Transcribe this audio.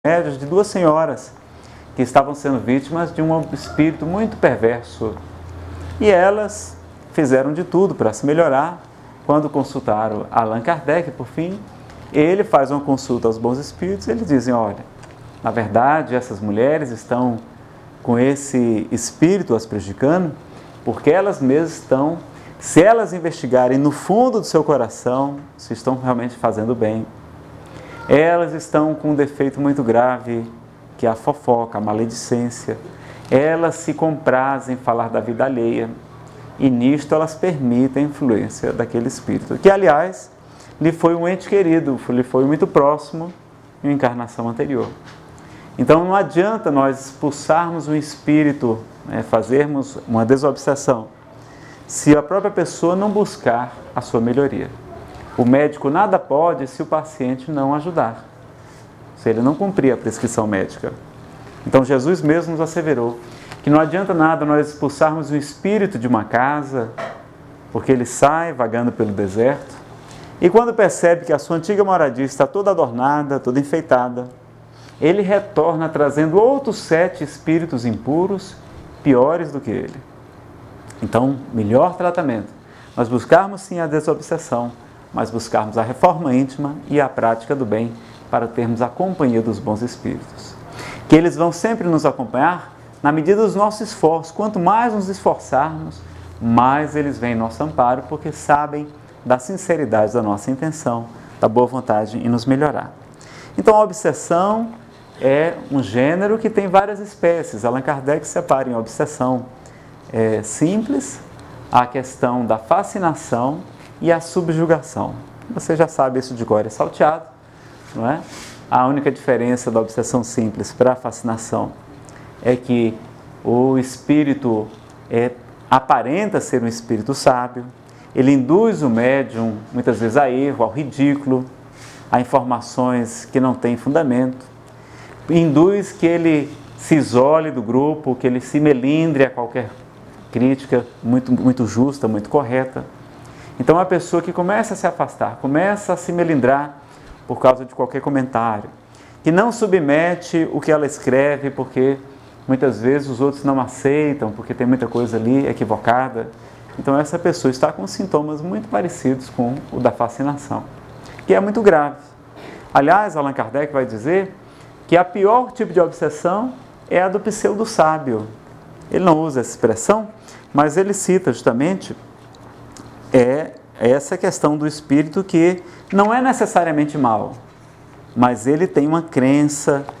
remédios de duas senhoras que estavam sendo vítimas de um espírito muito perverso. E elas fizeram de tudo para se melhorar. Quando consultaram Allan Kardec, por fim, ele faz uma consulta aos bons espíritos e eles dizem: olha, na verdade essas mulheres estão com esse espírito as prejudicando porque elas mesmas estão, se elas investigarem no fundo do seu coração, se estão realmente fazendo bem, elas estão com um defeito muito grave, que é a fofoca, a maledicência. Elas se comprazem em falar da vida alheia e nisto elas permitem a influência daquele espírito, que aliás lhe foi um ente querido, lhe foi muito próximo em uma encarnação anterior. Então não adianta nós expulsarmos um espírito, fazermos uma desobsessão, se a própria pessoa não buscar a sua melhoria. O médico nada pode se o paciente não ajudar, se ele não cumprir a prescrição médica. Então Jesus mesmo nos asseverou que não adianta nada nós expulsarmos o espírito de uma casa, porque ele sai vagando pelo deserto, e quando percebe que a sua antiga moradia está toda adornada, toda enfeitada, ele retorna trazendo outros 7 espíritos impuros, piores do que ele. Então, melhor tratamento, nós buscarmos sim a desobsessão, mas buscarmos a reforma íntima e a prática do bem para termos a companhia dos bons espíritos. Que eles vão sempre nos acompanhar na medida dos nossos esforços. Quanto mais nos esforçarmos, mais eles vêm em nosso amparo, porque sabem da sinceridade da nossa intenção, da boa vontade em nos melhorar. Então, a obsessão é um gênero que tem várias espécies. Allan Kardec separa em obsessão simples, a questão da fascinação e a subjugação. Você já sabe isso de cor e salteado, não é? A única diferença da obsessão simples para a fascinação é que o espírito aparenta ser um espírito sábio, ele induz o médium muitas vezes a erro, ao ridículo, a informações que não têm fundamento, induz que ele se isole do grupo, que ele se melindre a qualquer crítica muito justa, muito correta. Então, a pessoa que começa a se afastar, começa a se melindrar por causa de qualquer comentário, que não submete o que ela escreve, porque muitas vezes os outros não aceitam, porque tem muita coisa ali equivocada. Então, essa pessoa está com sintomas muito parecidos com o da fascinação, que é muito grave. Aliás, Allan Kardec vai dizer que a pior tipo de obsessão é a do pseudo-sábio. Ele não usa essa expressão, mas ele cita justamente essa questão do espírito que não é necessariamente mal, mas ele tem uma crença